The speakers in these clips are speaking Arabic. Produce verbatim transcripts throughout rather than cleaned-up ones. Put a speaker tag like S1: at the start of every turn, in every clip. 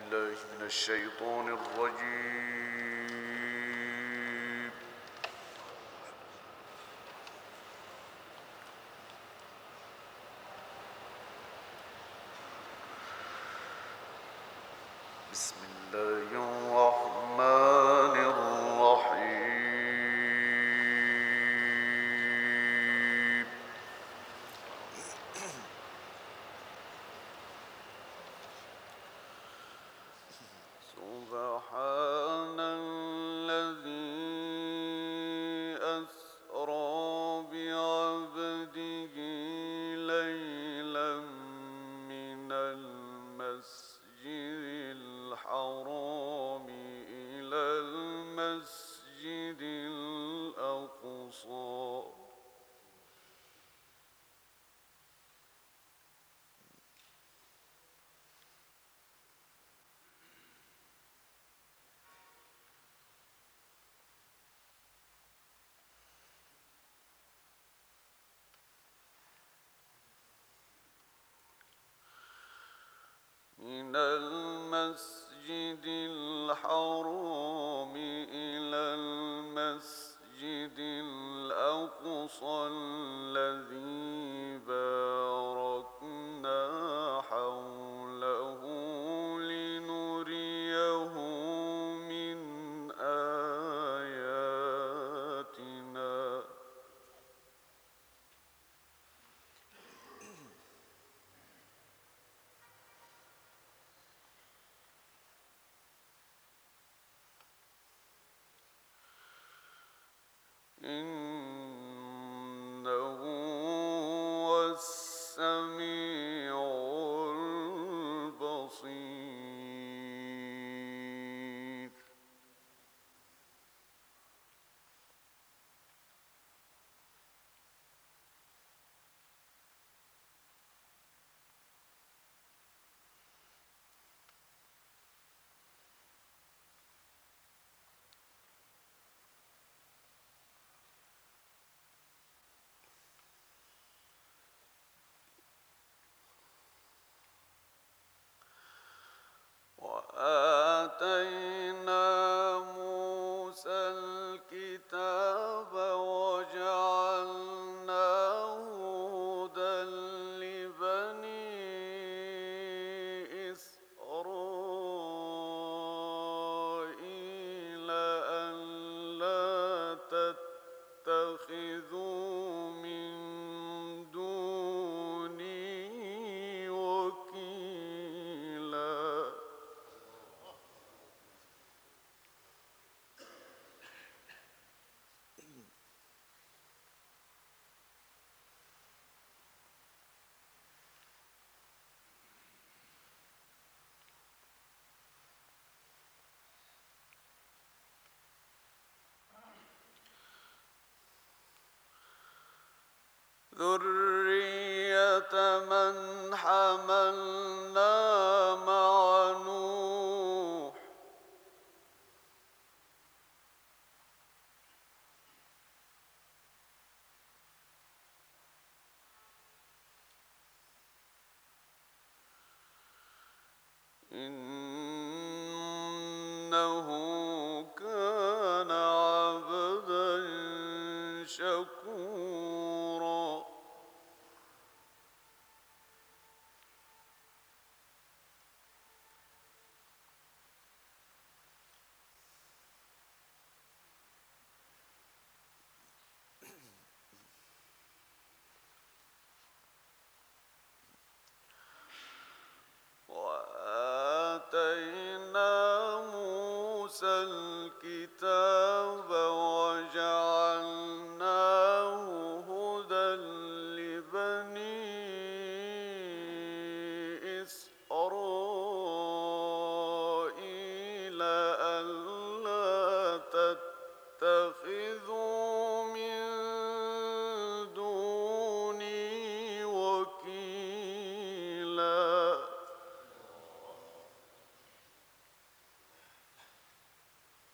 S1: بالله من الشيطان الرجيم. بسم الله الرحمن الرحيم. سبحان الذي أسرى بعبده ليلا من المسجد الحرام إلى المسجد الأقصى من المسجد الحرام إلى المسجد الأقصى الذي باركنا حوله لنريه من آياتنا إنه هو السميع البصير. وآتينا موسى الكتاب وجعلناه هدى لبني إسرائيل ألا تتخذوا من دوني وكيلا. ذرية من حملنا مع نوح إنه كان عبدا شكورا. وآتينا موسى الكتاب وجعلناه هدى لبني إسرائيل ألا تتخذوا من دوني وكيلا.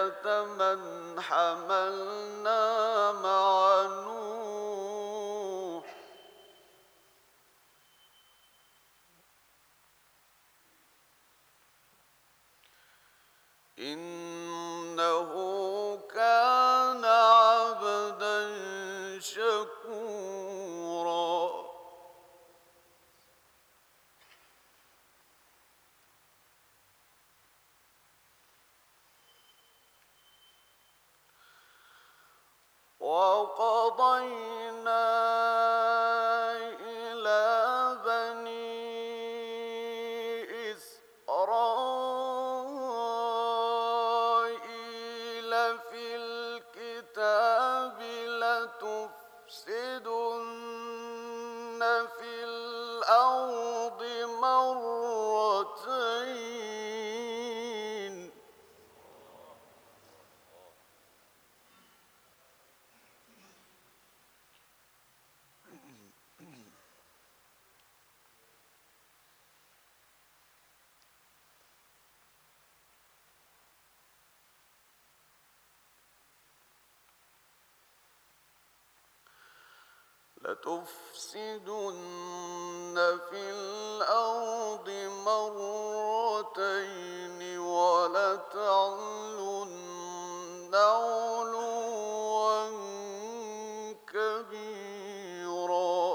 S1: من حملنا مع نوح إنه كان عبدا شكورا. وقضينا إلى بني إسرائيل في الكتاب لتفسدن في الأرض مرتين لتفسدن في الأرض مرتين ولتعلن علوا كبيرا.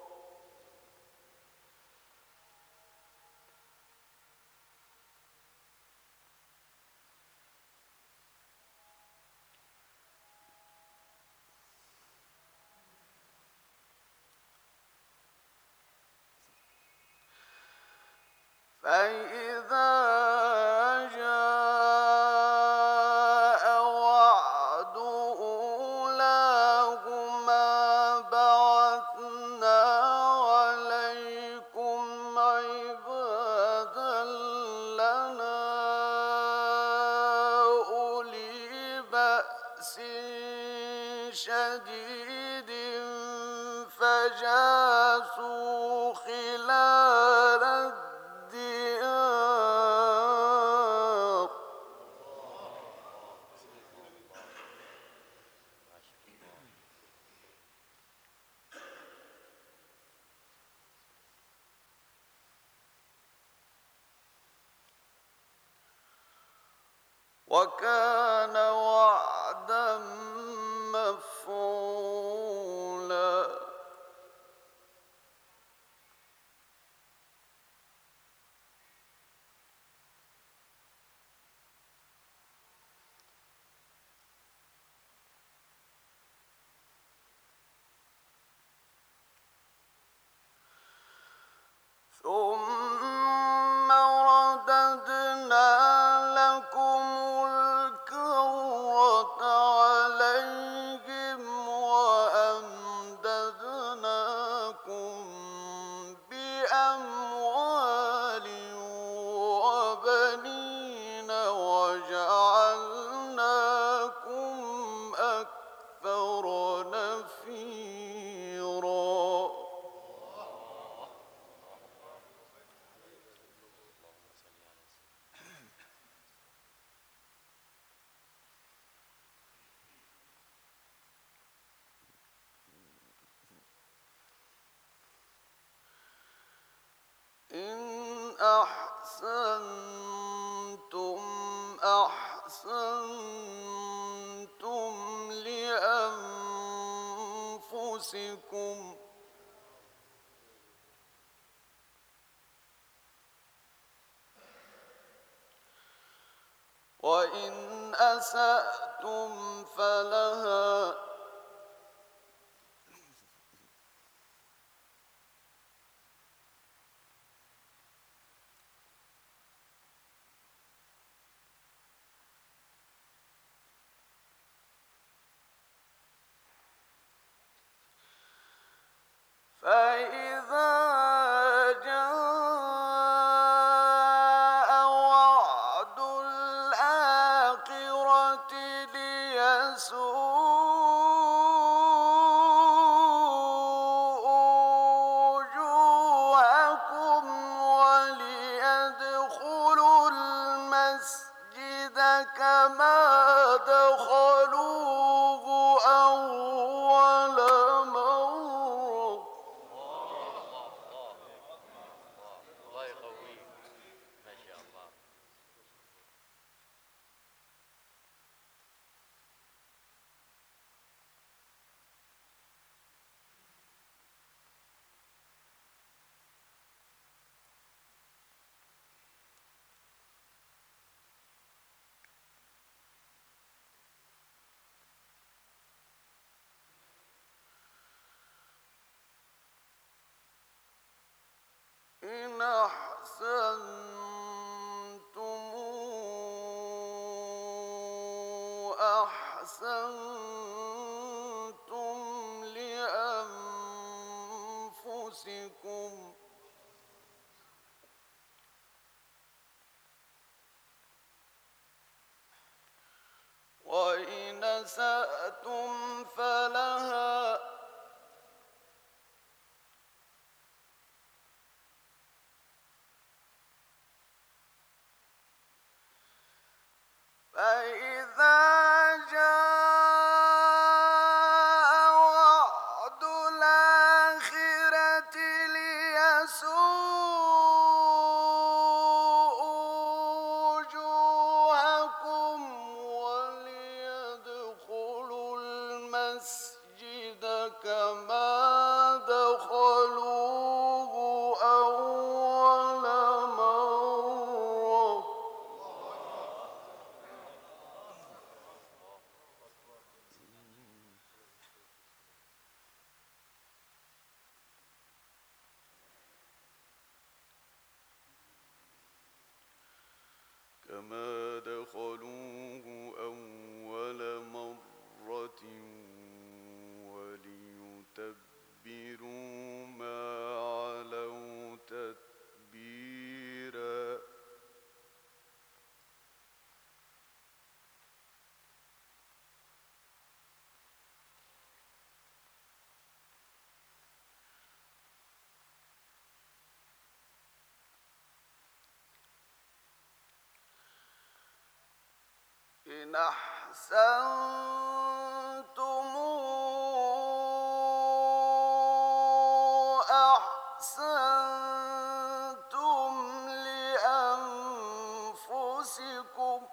S1: فإذا جاء وعد أولاهما بعثنا عليكم عبادا لنا أولي بأس شديد فجاسوا خلال الديار. وكان وعدا مفعولا. ثم رددنا لكم الكرة عليهم وأمددناكم بأموال وبنين وجعلناكم أكثر نفيرا. إن أحسنتم أحسنتم لأنفسكم وإن أسأتم فلها فإذا جاء وعد الآخرة ليسوءوا وجوهكم وليدخلوا المسجد كما دخلوه أول مرة.
S2: الله يقويك، ما شاء الله.
S1: إن أحسنتم أحسنتم لأنفسكم، وإن أسأتم فلها، فإذا جاء وعد الآخرة ليسوءوا وجوهكم وليدخلوا المسجد كما دخلوه أول مرة. كما دخلوه أول مرة وليتبروا ما علوا تتبيرا. إن أحسنتم أحسنتم لأنفسكم،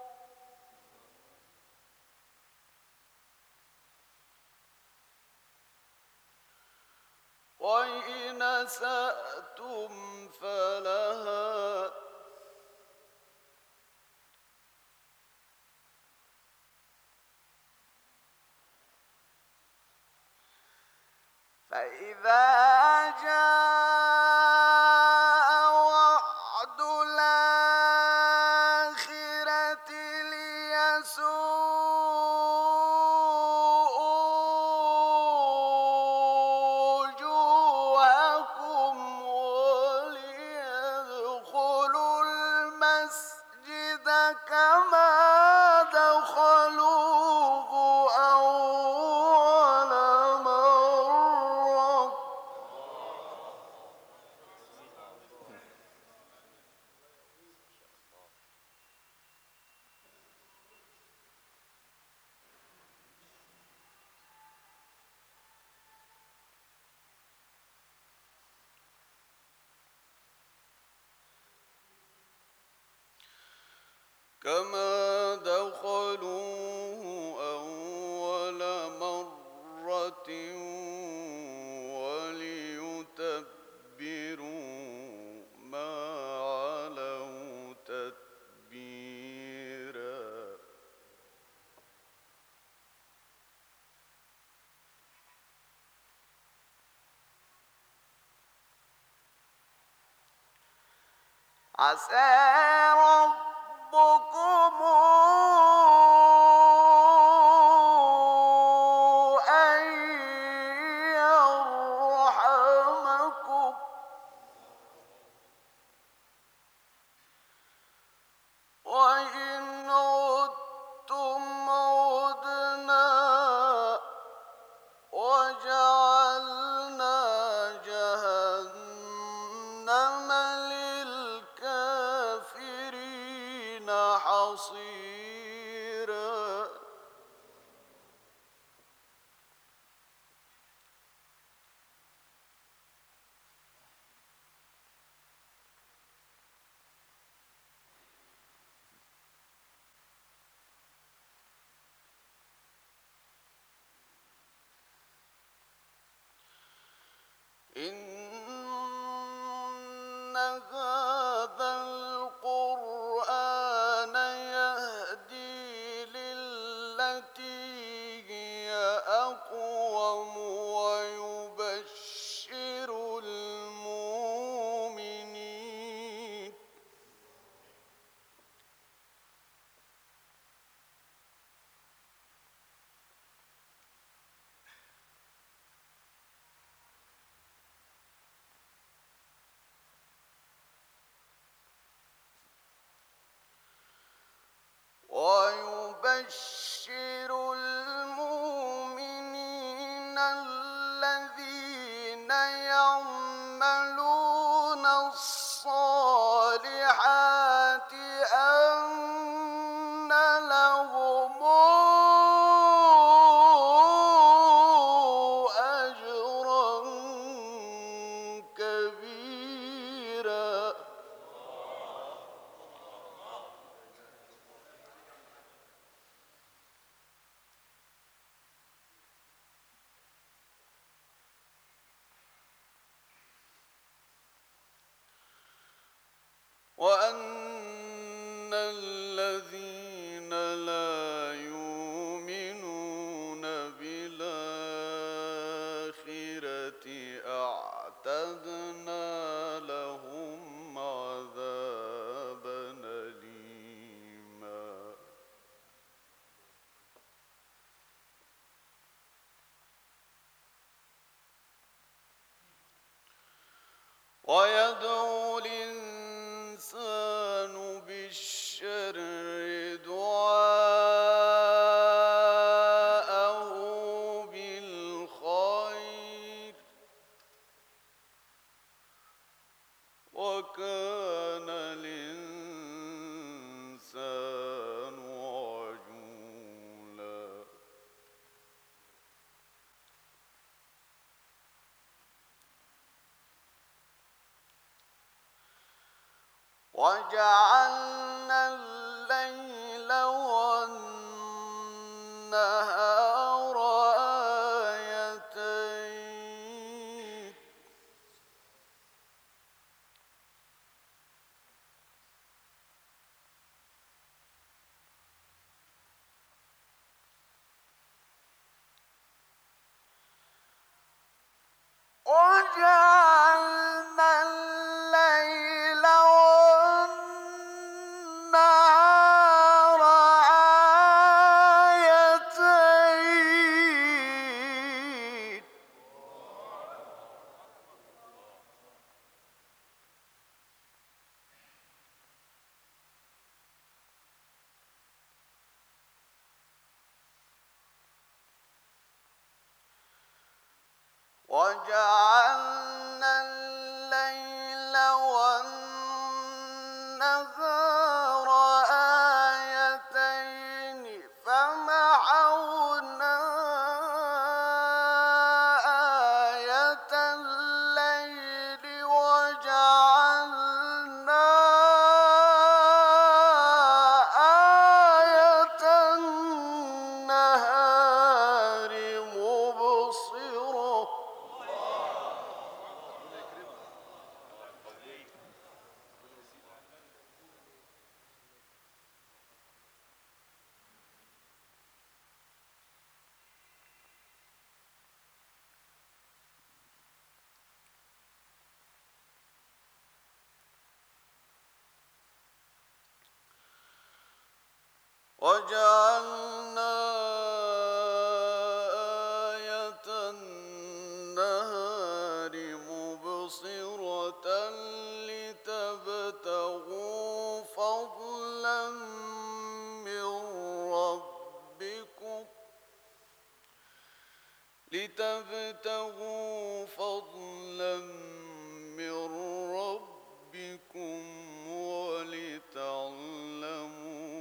S1: وإن أسأتم فلها، فإذا جاء وعد الآخرة ليسوءوا وجوهكم وليدخلوا المسجد كما دخلوه أول مرة. كما دخلوه أول مرة وليتبروا ما علوا تتبيرا. عسى ربكم أن يرحمكم، وإن عدتم عدنا وجعلنا جهنم للكافرين حصيرا إن هذا القرآن يهدي للتي هي أقوم ويبشر المؤمنين ويبشر المؤمنين الذين يعملون الصالحات أن لهم أجرا كبيرا وأن الذين لا يؤمنون بالآخرة أعتدنا لهم عذابا أليما ويدعو الإنسان بالشر دعاءه بالخير وكان الإنسان عجولا وجعلنا الليل والنهار آيتين وجعلنا الليل والنهار آيتين وجعلنا الليل والنهار آيتين فمحونا آية الليل وجعلنا آية النهار مبصرة وجعلنا آية النهار مبصرة لتبتغوا فضلا من ربكم لتبتغوا فضلا من ربكم ولتعلموا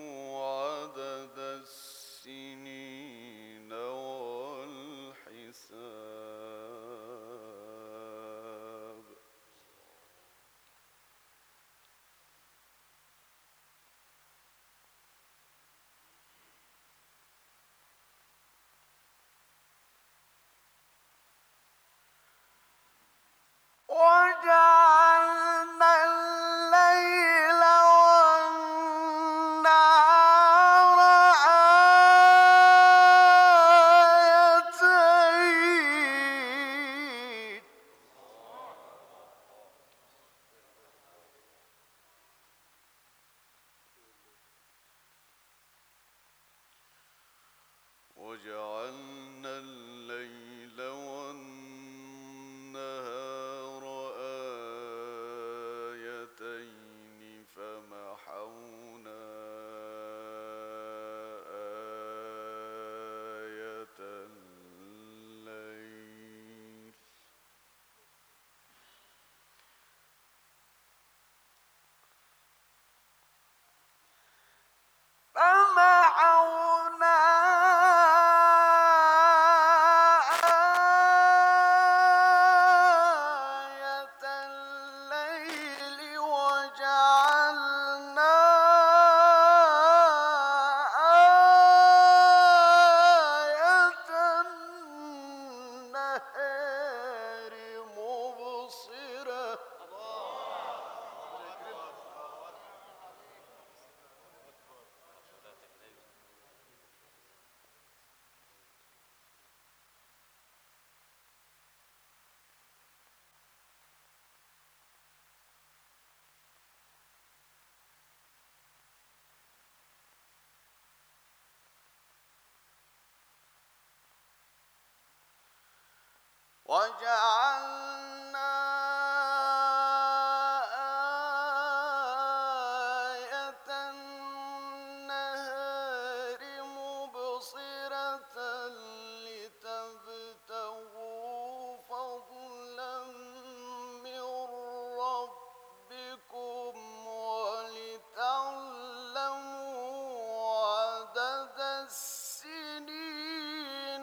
S1: وجعلنا آية النهار مبصرة لتبتغوا فضلا من ربكم ولتعلموا عدد السنين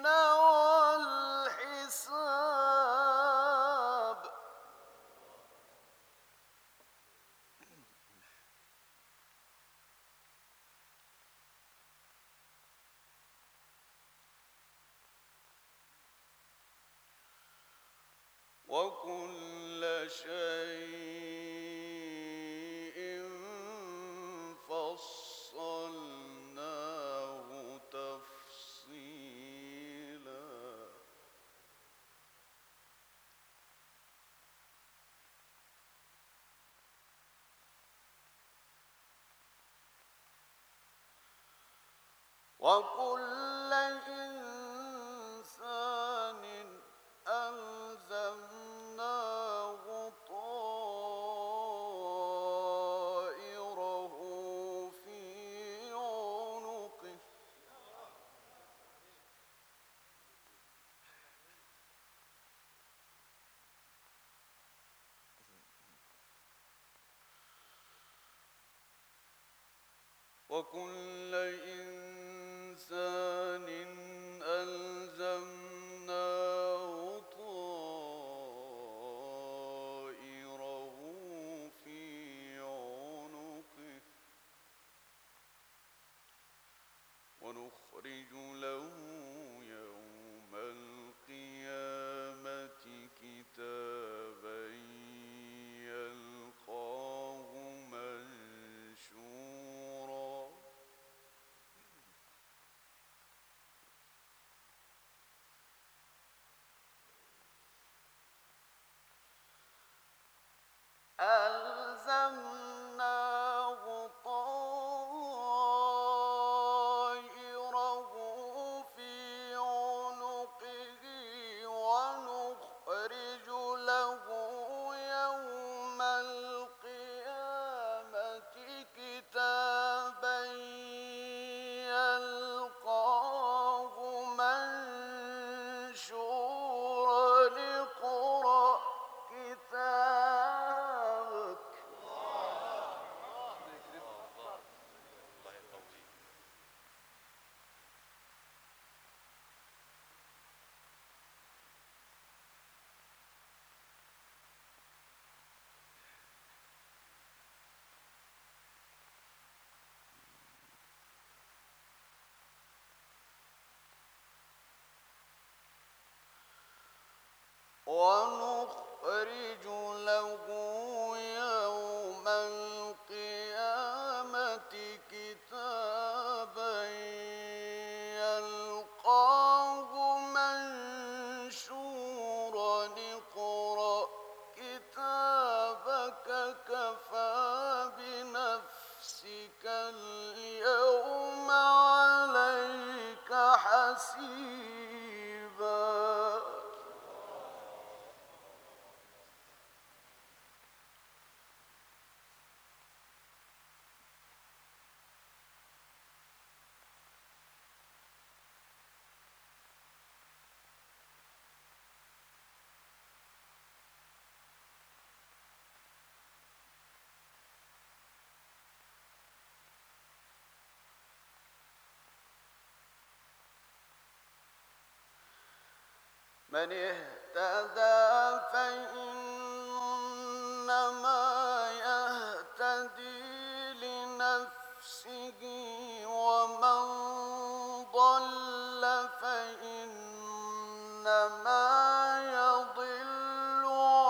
S1: والحساب. وكل شيء فصلناه تفصيلا. وكل إنسان ألزمناه طائره في عنقه. وكل إنسان ألزمناه طائره في عنقه ونخرج له يوم القيامة كتابا يلقاه منشورا. ألزمناه طائره في عنقه ونخرج له يوم القيامة كتابا يلقاه منشورا. اقرأ كتابك.
S2: الله يقويك.
S1: ونخرج له يوم القيامة كتابا يلقاه منشورا. اقرأ كتابك كفى بنفسك اليوم عليك حسيبا. من اهتدى فإنما يهتدي لنفسه ومن ضل فإنما يضل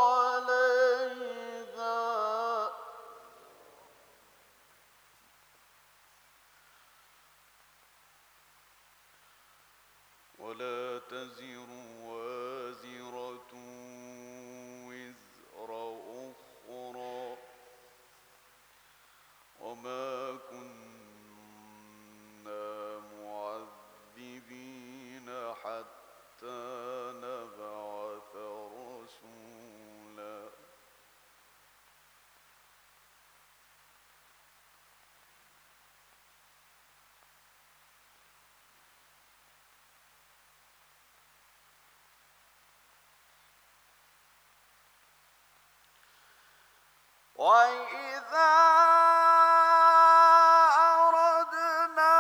S1: عليها. ولا تزر وازرة وزر أخرى وما كنا وإذا أردنا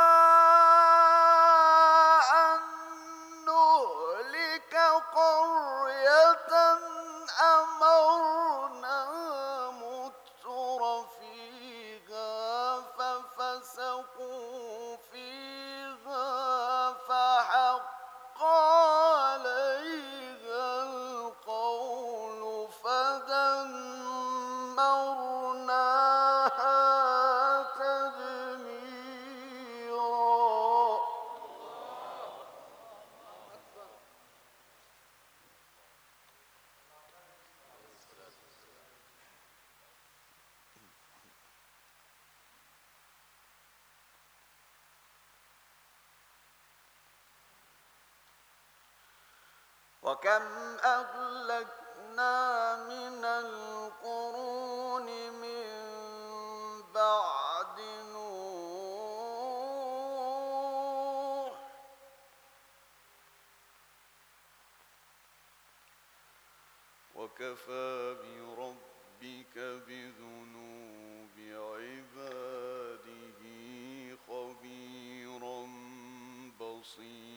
S1: أن نهلك قرية أمرنا متر فيها ففسقوا فيها فحق عليها القول فدمرناها تدميرا. وكم أهلكنا من القرون من بعد نوح وكفى بربك بذنوب عباده خبيرا بصيرا.